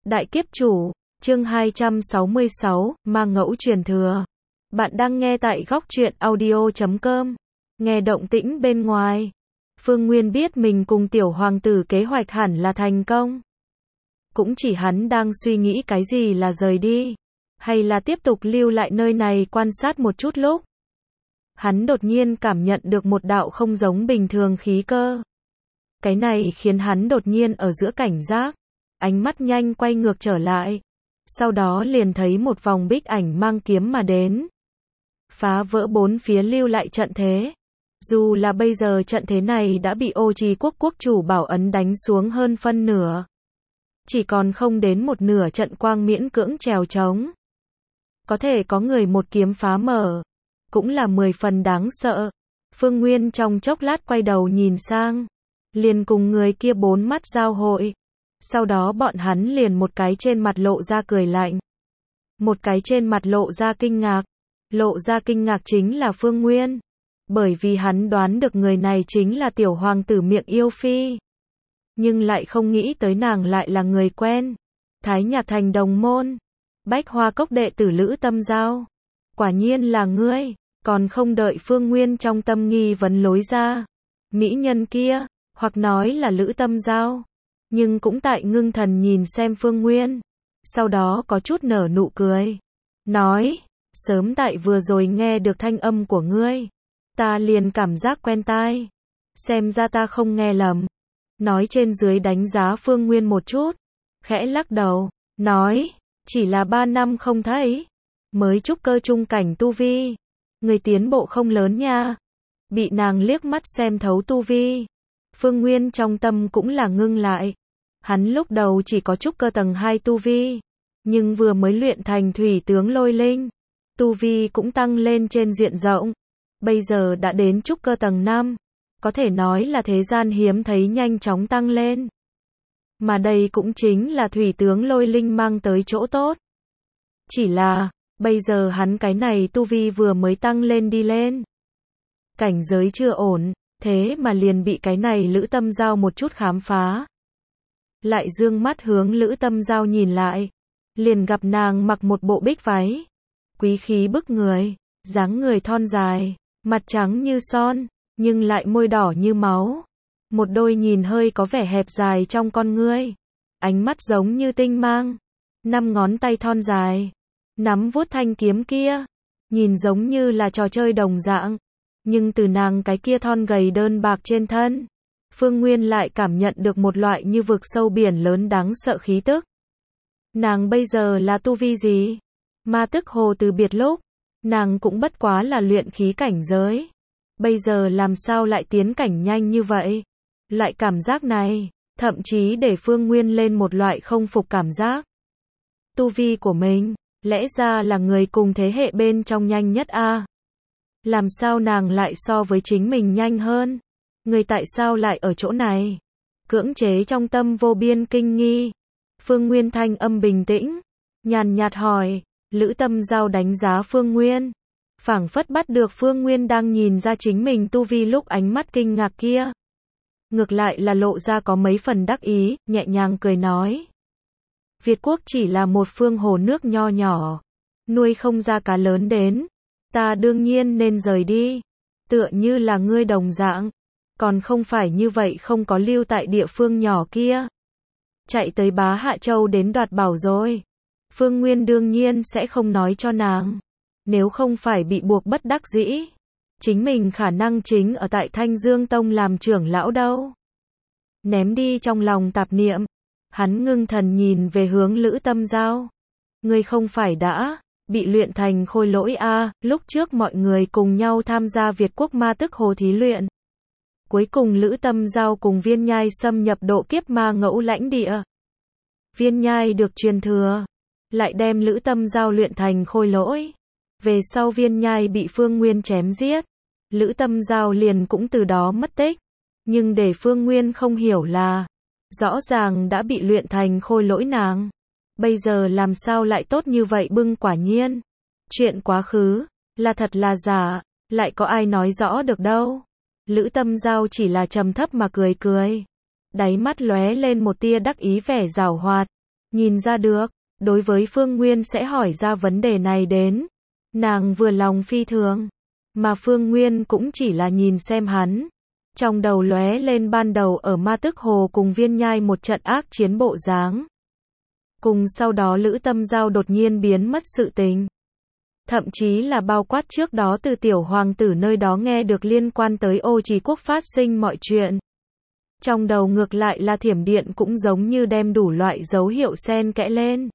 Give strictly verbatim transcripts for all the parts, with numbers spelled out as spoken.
Đại kiếp chủ, chương hai trăm sáu mươi sáu, ma ngẫu truyền thừa. Bạn đang nghe tại góc truyện audio chấm com. Nghe động tĩnh bên ngoài. Phương Nguyên biết mình cùng tiểu hoàng tử kế hoạch hẳn là thành công. Cũng chỉ hắn đang suy nghĩ cái gì là rời đi, hay là tiếp tục lưu lại nơi này quan sát một chút lúc. Hắn đột nhiên cảm nhận được một đạo không giống bình thường khí cơ. Cái này khiến hắn đột nhiên ở giữa cảnh giác. Ánh mắt nhanh quay ngược trở lại. Sau đó liền thấy một vòng bích ảnh mang kiếm mà đến. Phá vỡ bốn phía lưu lại trận thế. Dù là bây giờ trận thế này đã bị Ô Trì quốc quốc chủ bảo ấn đánh xuống hơn phân nửa. Chỉ còn không đến một nửa trận quang miễn cưỡng trèo trống. Có thể có người một kiếm phá mở. Cũng là mười phần đáng sợ. Phương Nguyên trong chốc lát quay đầu nhìn sang. Liền cùng người kia bốn mắt giao hội. Sau đó bọn hắn liền một cái trên mặt lộ ra cười lạnh. Một cái trên mặt lộ ra kinh ngạc. Lộ ra kinh ngạc chính là Phương Nguyên. Bởi vì hắn đoán được người này chính là tiểu hoàng tử miệng yêu phi. Nhưng lại không nghĩ tới nàng lại là người quen. Thái Nhạc Thành đồng môn. Bách Hoa Cốc đệ tử Lữ Tâm Giao. Quả nhiên là ngươi. Còn không đợi Phương Nguyên trong tâm nghi vấn lối ra. Mỹ nhân kia, hoặc nói là Lữ Tâm Giao. Nhưng cũng tại ngưng thần nhìn xem Phương Nguyên. Sau đó có chút nở nụ cười. Nói, sớm tại vừa rồi nghe được thanh âm của ngươi. Ta liền cảm giác quen tai. Xem ra ta không nghe lầm. Nói trên dưới đánh giá Phương Nguyên một chút. Khẽ lắc đầu. Nói, chỉ là ba năm không thấy. Mới trúc cơ trung cảnh tu vi. Người tiến bộ không lớn nha. Bị nàng liếc mắt xem thấu tu vi. Phương Nguyên trong tâm cũng là ngưng lại. Hắn lúc đầu chỉ có trúc cơ tầng hai tu vi. Nhưng vừa mới luyện thành thủy tướng lôi linh. Tu vi cũng tăng lên trên diện rộng. Bây giờ đã đến trúc cơ tầng năm. Có thể nói là thế gian hiếm thấy nhanh chóng tăng lên. Mà đây cũng chính là thủy tướng lôi linh mang tới chỗ tốt. Chỉ là, bây giờ hắn cái này tu vi vừa mới tăng lên đi lên. Cảnh giới chưa ổn, thế mà liền bị cái này Lữ Tâm Giao một chút khám phá. Lại dương mắt hướng Lữ Tâm Giao nhìn lại. Liền gặp nàng mặc một bộ bích váy. Quý khí bức người, dáng người thon dài, mặt trắng như son, nhưng lại môi đỏ như máu. Một đôi nhìn hơi có vẻ hẹp dài trong con ngươi. Ánh mắt giống như tinh mang. Năm ngón tay thon dài. Nắm vuốt thanh kiếm kia. Nhìn giống như là trò chơi đồng dạng. Nhưng từ nàng cái kia thon gầy đơn bạc trên thân. Phương Nguyên lại cảm nhận được một loại như vực sâu biển lớn đáng sợ khí tức. Nàng bây giờ là tu vi gì? Ma tức hồ từ biệt lúc. Nàng cũng bất quá là luyện khí cảnh giới. Bây giờ làm sao lại tiến cảnh nhanh như vậy? Loại cảm giác này, thậm chí để Phương Nguyên lên một loại không phục cảm giác. Tu vi của mình, lẽ ra là người cùng thế hệ bên trong nhanh nhất a. Làm sao nàng lại so với chính mình nhanh hơn? Người tại sao lại ở chỗ này? Cưỡng chế trong tâm vô biên kinh nghi. Phương Nguyên thanh âm bình tĩnh, nhàn nhạt hỏi. Lữ Tâm Giao đánh giá Phương Nguyên. Phảng phất bắt được Phương Nguyên đang nhìn ra chính mình tu vi lúc ánh mắt kinh ngạc kia. Ngược lại là lộ ra có mấy phần đắc ý, nhẹ nhàng cười nói. Việt quốc chỉ là một phương hồ nước nho nhỏ. Nuôi không ra cá lớn đến. Ta đương nhiên nên rời đi. Tựa như là ngươi đồng dạng. Còn không phải như vậy không có lưu tại địa phương nhỏ kia. Chạy tới Bá Hạ Châu đến đoạt bảo rồi. Phương Nguyên đương nhiên sẽ không nói cho nàng. Nếu không phải bị buộc bất đắc dĩ. Chính mình khả năng chính ở tại Thanh Dương Tông làm trưởng lão đâu. Ném đi trong lòng tạp niệm. Hắn ngưng thần nhìn về hướng Lữ Tâm Giao. Ngươi không phải đã bị luyện thành khôi lỗi a? Lúc trước mọi người cùng nhau tham gia Việt quốc ma tức hồ thí luyện. Cuối cùng Lữ Tâm Giao cùng Viên Nhai xâm nhập độ kiếp ma ngẫu lãnh địa. Viên Nhai được truyền thừa. Lại đem Lữ Tâm Giao luyện thành khôi lỗi. Về sau Viên Nhai bị Phương Nguyên chém giết. Lữ Tâm Giao liền cũng từ đó mất tích. Nhưng để Phương Nguyên không hiểu là, rõ ràng đã bị luyện thành khôi lỗi nàng. Bây giờ làm sao lại tốt như vậy bưng quả nhiên. Chuyện quá khứ, là thật là giả, lại có ai nói rõ được đâu. Lữ Tâm Giao chỉ là trầm thấp mà cười cười. Đáy mắt lóe lên một tia đắc ý vẻ giảo hoạt. Nhìn ra được, đối với Phương Nguyên sẽ hỏi ra vấn đề này đến. Nàng vừa lòng phi thường. Mà Phương Nguyên cũng chỉ là nhìn xem hắn. Trong đầu lóe lên ban đầu ở Ma Tức Hồ cùng Viên Nhai một trận ác chiến bộ dáng. Cùng sau đó Lữ Tâm Giao đột nhiên biến mất sự tình. Thậm chí là bao quát trước đó từ tiểu hoàng tử nơi đó nghe được liên quan tới Ô Trì Quốc phát sinh mọi chuyện. Trong đầu ngược lại là thiểm điện cũng giống như đem đủ loại dấu hiệu xen kẽ lên.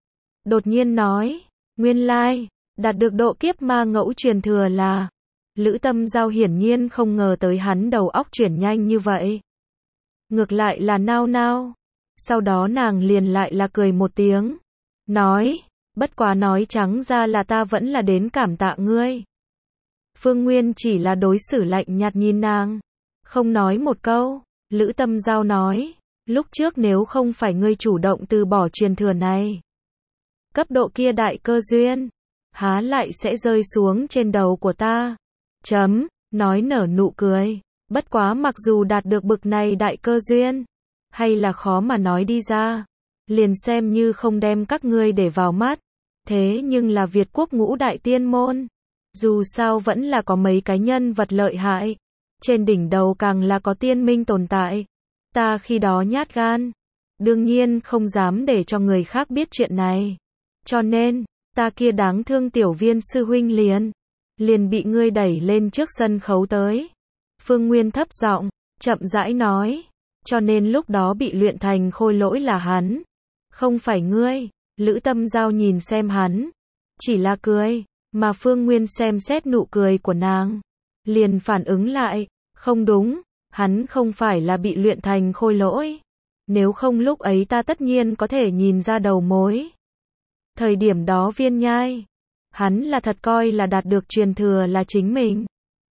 Đột nhiên nói, nguyên lai, đạt được độ kiếp ma ngẫu truyền thừa là. Lữ Tâm Giao hiển nhiên không ngờ tới hắn đầu óc chuyển nhanh như vậy. Ngược lại là nao nao. Sau đó nàng liền lại là cười một tiếng. Nói, bất quá nói trắng ra là ta vẫn là đến cảm tạ ngươi. Phương Nguyên chỉ là đối xử lạnh nhạt nhìn nàng. Không nói một câu. Lữ Tâm Giao nói, lúc trước nếu không phải ngươi chủ động từ bỏ truyền thừa này. Cấp độ kia đại cơ duyên. Há lại sẽ rơi xuống trên đầu của ta. Chấm, nói nở nụ cười. Bất quá mặc dù đạt được bực này đại cơ duyên. Hay là khó mà nói đi ra. Liền xem như không đem các ngươi để vào mắt. Thế nhưng là Việt quốc ngũ đại tiên môn. Dù sao vẫn là có mấy cái nhân vật lợi hại. Trên đỉnh đầu càng là có tiên minh tồn tại. Ta khi đó nhát gan. Đương nhiên không dám để cho người khác biết chuyện này. Cho nên, ta kia đáng thương tiểu Viên sư huynh liền. Liền bị ngươi đẩy lên trước sân khấu tới. Phương Nguyên thấp giọng, chậm rãi nói. Cho nên lúc đó bị luyện thành khôi lỗi là hắn. Không phải ngươi. Lữ Tâm Giao nhìn xem hắn. Chỉ là cười. Mà Phương Nguyên xem xét nụ cười của nàng. Liền phản ứng lại. Không đúng. Hắn không phải là bị luyện thành khôi lỗi. Nếu không lúc ấy ta tất nhiên có thể nhìn ra đầu mối. Thời điểm đó Viên Nhai. Hắn là thật coi là đạt được truyền thừa là chính mình.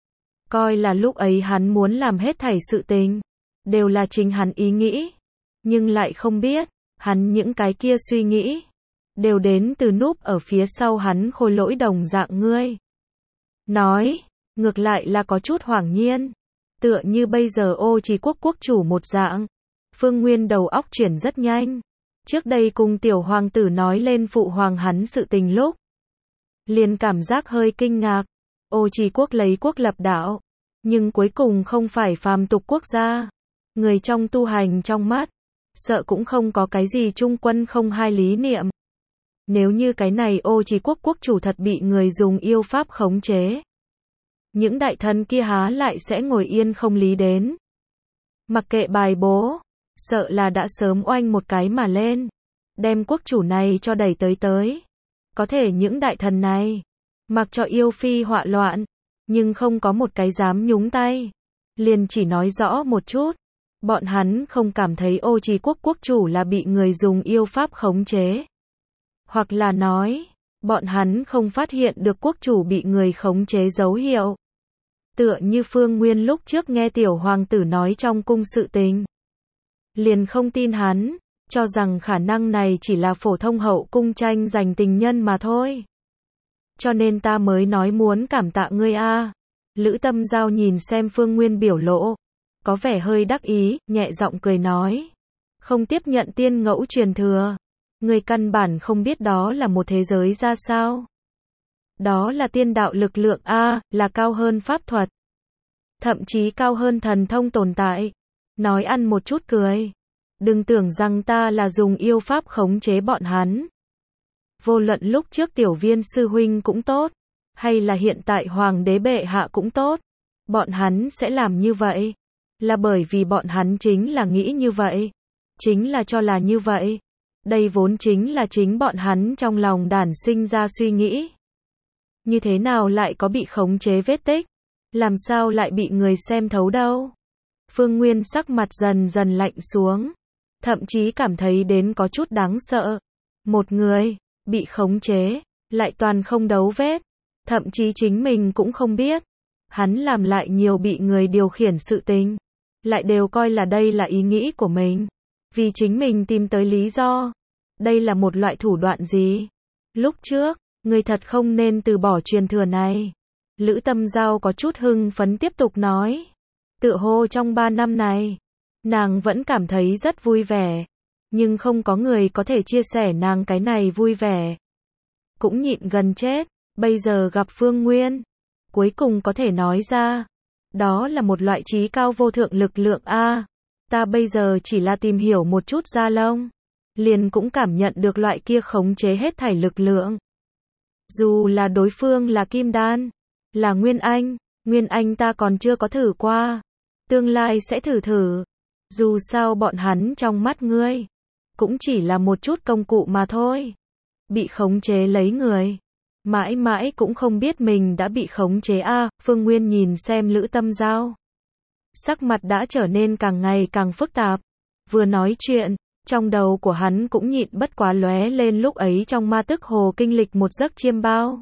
Coi là lúc ấy hắn muốn làm hết thảy sự tình. Đều là chính hắn ý nghĩ. Nhưng lại không biết. Hắn những cái kia suy nghĩ. Đều đến từ núp ở phía sau hắn khôi lỗi đồng dạng ngươi. Nói. Ngược lại là có chút hoảng nhiên. Tựa như bây giờ Ô Trì Quốc quốc chủ một dạng. Phương Nguyên đầu óc chuyển rất nhanh. Trước đây cùng tiểu hoàng tử nói lên phụ hoàng hắn sự tình lúc. Liền cảm giác hơi kinh ngạc. Ô Trì Quốc lấy quốc lập đạo. Nhưng cuối cùng không phải phàm tục quốc gia. Người trong tu hành trong mắt. Sợ cũng không có cái gì trung quân không hai lý niệm. Nếu như cái này Ô Trì Quốc quốc chủ thật bị người dùng yêu pháp khống chế. Những đại thần kia há lại sẽ ngồi yên không lý đến. Mặc kệ bài bố. Sợ là đã sớm oanh một cái mà lên. Đem quốc chủ này cho đẩy tới tới. Có thể những đại thần này. Mặc cho yêu phi họa loạn. Nhưng không có một cái dám nhúng tay. Liền chỉ nói rõ một chút. Bọn hắn không cảm thấy Ô Trì Quốc quốc chủ là bị người dùng yêu pháp khống chế. Hoặc là nói. Bọn hắn không phát hiện được quốc chủ bị người khống chế dấu hiệu. Tựa như Phương Nguyên lúc trước nghe tiểu hoàng tử nói trong cung sự tình. Liền không tin hắn, cho rằng khả năng này chỉ là phổ thông hậu cung tranh giành tình nhân mà thôi. Cho nên ta mới nói muốn cảm tạ ngươi a. Lữ Tâm Giao nhìn xem Phương Nguyên biểu lộ. Có vẻ hơi đắc ý, nhẹ giọng cười nói. Không tiếp nhận tiên ngẫu truyền thừa. Ngươi căn bản không biết đó là một thế giới ra sao. Đó là tiên đạo lực lượng a, là cao hơn pháp thuật. Thậm chí cao hơn thần thông tồn tại. Nói ăn một chút cười. Đừng tưởng rằng ta là dùng yêu pháp khống chế bọn hắn. Vô luận lúc trước tiểu Viên sư huynh cũng tốt. Hay là hiện tại hoàng đế bệ hạ cũng tốt. Bọn hắn sẽ làm như vậy. Là bởi vì bọn hắn chính là nghĩ như vậy. Chính là cho là như vậy. Đây vốn chính là chính bọn hắn trong lòng đản sinh ra suy nghĩ. Như thế nào lại có bị khống chế vết tích? Làm sao lại bị người xem thấu đâu? Phương Nguyên sắc mặt dần dần lạnh xuống. Thậm chí cảm thấy đến có chút đáng sợ. Một người, bị khống chế, lại toàn không đấu vết. Thậm chí chính mình cũng không biết. Hắn làm lại nhiều bị người điều khiển sự tình. Lại đều coi là đây là ý nghĩ của mình. Vì chính mình tìm tới lý do. Đây là một loại thủ đoạn gì? Lúc trước, người thật không nên từ bỏ truyền thừa này. Lữ Tâm Giao có chút hưng phấn tiếp tục nói. Tựa hồ trong ba năm này, nàng vẫn cảm thấy rất vui vẻ. nhưng không có người có thể chia sẻ nàng cái này vui vẻ. Cũng nhịn gần chết, bây giờ gặp Phương Nguyên, cuối cùng có thể nói ra. Đó là một loại trí cao vô thượng lực lượng a. Ta bây giờ chỉ là tìm hiểu một chút da lông, liền cũng cảm nhận được loại kia khống chế hết thảy lực lượng. Dù là đối phương là Kim Đan, là Nguyên Anh, Nguyên Anh ta còn chưa có thử qua, tương lai sẽ thử thử. Dù sao bọn hắn trong mắt ngươi, cũng chỉ là một chút công cụ mà thôi. Bị khống chế lấy người, mãi mãi cũng không biết mình đã bị khống chế a. À, Phương Nguyên nhìn xem Lữ Tâm Giao, sắc mặt đã trở nên càng ngày càng phức tạp. Vừa nói chuyện, trong đầu của hắn cũng nhịn bất quá lóe lên lúc ấy trong ma tức hồ kinh lịch một giấc chiêm bao.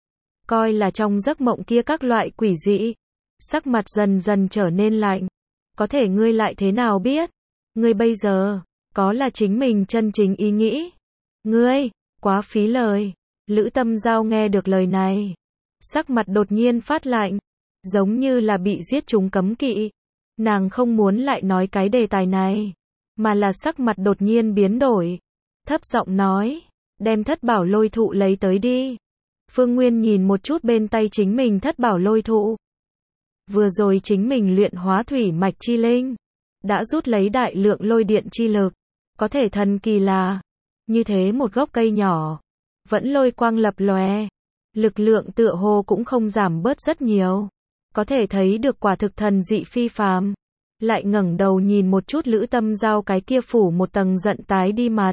Coi là trong giấc mộng kia các loại quỷ dị. Sắc mặt dần dần trở nên lạnh. Có thể ngươi lại thế nào biết? Ngươi bây giờ, có là chính mình chân chính ý nghĩ? Ngươi, quá phí lời. Lữ Tâm Giao nghe được lời này, sắc mặt đột nhiên phát lạnh, giống như là bị giết trúng cấm kỵ. Nàng không muốn lại nói cái đề tài này, mà là sắc mặt đột nhiên biến đổi, thấp giọng nói, đem thất bảo lôi thụ lấy tới đi. Phương Nguyên nhìn một chút bên tay chính mình thất bảo lôi thụ. Vừa rồi chính mình luyện hóa thủy mạch chi linh, đã rút lấy đại lượng lôi điện chi lực. Có thể thần kỳ là, như thế một gốc cây nhỏ, vẫn lôi quang lập lòe, lực lượng tựa hồ cũng không giảm bớt rất nhiều. Có thể thấy được quả thực thần dị phi phàm. Lại ngẩng đầu nhìn một chút Lữ Tâm Giao cái kia phủ một tầng giận tái đi mặt.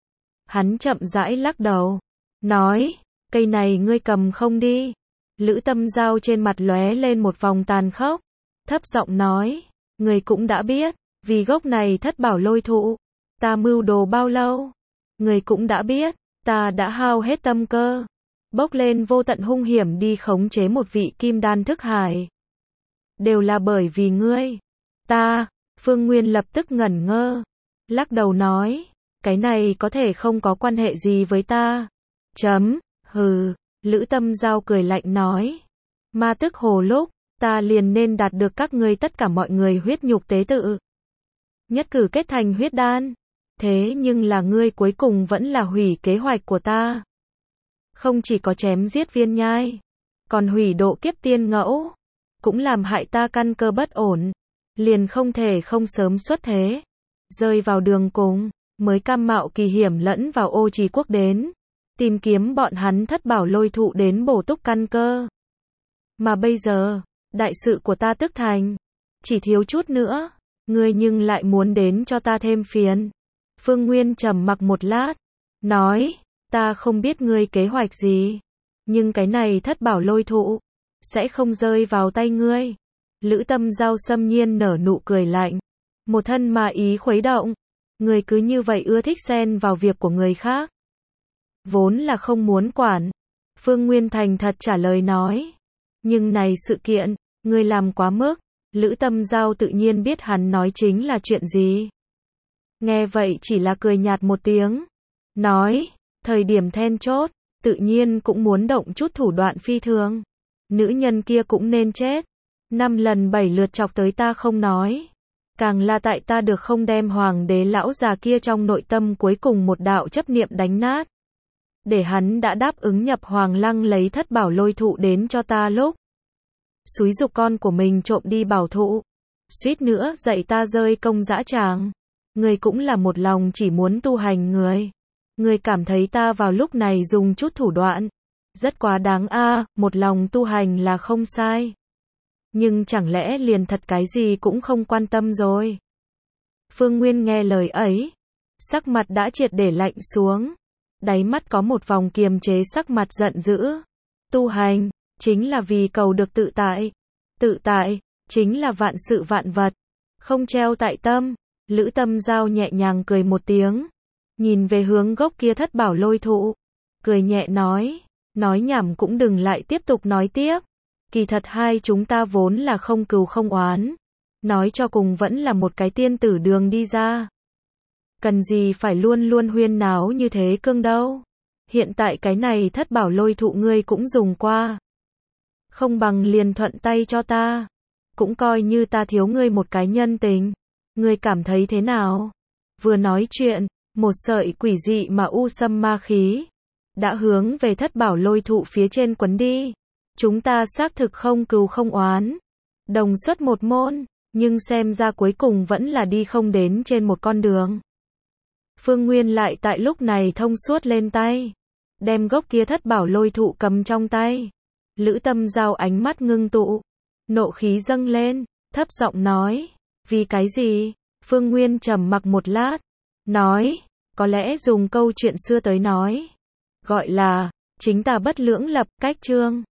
Hắn chậm rãi lắc đầu, nói, cây này ngươi cầm không đi. Lữ Tâm Giao trên mặt lóe lên một vòng tàn khốc, thấp giọng nói, ngươi cũng đã biết, vì gốc này thất bảo lôi thụ, ta mưu đồ bao lâu. Ngươi cũng đã biết, ta đã hao hết tâm cơ, bốc lên vô tận hung hiểm đi khống chế một vị kim đan thức hải. Đều là bởi vì ngươi. Ta, Phương Nguyên lập tức ngẩn ngơ, lắc đầu nói, cái này có thể không có quan hệ gì với ta. Chấm, hừ, Lữ Tâm Giao cười lạnh nói, ma tức hồ lúc, ta liền nên đạt được các ngươi tất cả mọi người huyết nhục tế tự. Nhất cử kết thành huyết đan, thế nhưng là ngươi cuối cùng vẫn là hủy kế hoạch của ta. Không chỉ có chém giết Viên Nhai, còn hủy độ kiếp tiên ngẫu, cũng làm hại ta căn cơ bất ổn. Liền không thể không sớm xuất thế, rơi vào đường cùng, mới cam mạo kỳ hiểm lẫn vào Ô Trì Quốc đến, tìm kiếm bọn hắn thất bảo lôi thụ đến bổ túc căn cơ. Mà bây giờ, đại sự của ta tức thành, chỉ thiếu chút nữa, ngươi nhưng lại muốn đến cho ta thêm phiền. Phương Nguyên trầm mặc một lát, nói, ta không biết ngươi kế hoạch gì, nhưng cái này thất bảo lôi thụ, sẽ không rơi vào tay ngươi. Lữ Tâm Giao xâm nhiên nở nụ cười lạnh, một thân ma ý khuấy động, người cứ như vậy ưa thích xen vào việc của người khác. Vốn là không muốn quản, Phương Nguyên thành thật trả lời nói, nhưng này sự kiện, ngươi làm quá mức. Lữ Tâm Giao tự nhiên biết hắn nói chính là chuyện gì. Nghe vậy chỉ là cười nhạt một tiếng, nói, thời điểm then chốt, tự nhiên cũng muốn động chút thủ đoạn phi thường. Nữ nhân kia cũng nên chết. Năm lần bảy lượt chọc tới ta không nói, càng là tại ta được không đem hoàng đế lão già kia trong nội tâm cuối cùng một đạo chấp niệm đánh nát. Để hắn đã đáp ứng nhập hoàng lăng lấy thất bảo lôi thụ đến cho ta lúc xúi giục con của mình trộm đi bảo thụ, suýt nữa dạy ta rơi công dã tràng. Người cũng là một lòng chỉ muốn tu hành người. Người cảm thấy ta vào lúc này dùng chút thủ đoạn, rất quá đáng a. À, một lòng tu hành là không sai. Nhưng chẳng lẽ liền thật cái gì cũng không quan tâm rồi. Phương Nguyên nghe lời ấy, sắc mặt đã triệt để lạnh xuống, đáy mắt có một vòng kiềm chế sắc mặt giận dữ. Tu hành, chính là vì cầu được tự tại. Tự tại, chính là vạn sự vạn vật, không treo tại tâm. Lữ Tâm Giao nhẹ nhàng cười một tiếng, nhìn về hướng gốc kia thất bảo lôi thụ, cười nhẹ nói, nói nhảm cũng đừng lại tiếp tục nói tiếp. Kỳ thật hai chúng ta vốn là không cừu không oán, nói cho cùng vẫn là một cái tiên tử đường đi ra. Cần gì phải luôn luôn huyên náo như thế cương đâu. Hiện tại cái này thất bảo lôi thụ ngươi cũng dùng qua, không bằng liền thuận tay cho ta, cũng coi như ta thiếu ngươi một cái nhân tình. Ngươi cảm thấy thế nào? Vừa nói chuyện, một sợi quỷ dị mà u sâm ma khí đã hướng về thất bảo lôi thụ phía trên quấn đi. Chúng ta xác thực không cừu không oán, đồng xuất một môn, nhưng xem ra cuối cùng vẫn là đi không đến trên một con đường. Phương Nguyên lại tại lúc này thông suốt lên tay, đem gốc kia thất bảo lôi thụ cầm trong tay. Lữ Tâm Giao ánh mắt ngưng tụ, nộ khí dâng lên, thấp giọng nói, vì cái gì? Phương Nguyên trầm mặc một lát, nói, có lẽ dùng câu chuyện xưa tới nói, gọi là, chính tà bất lưỡng lập, cách chương.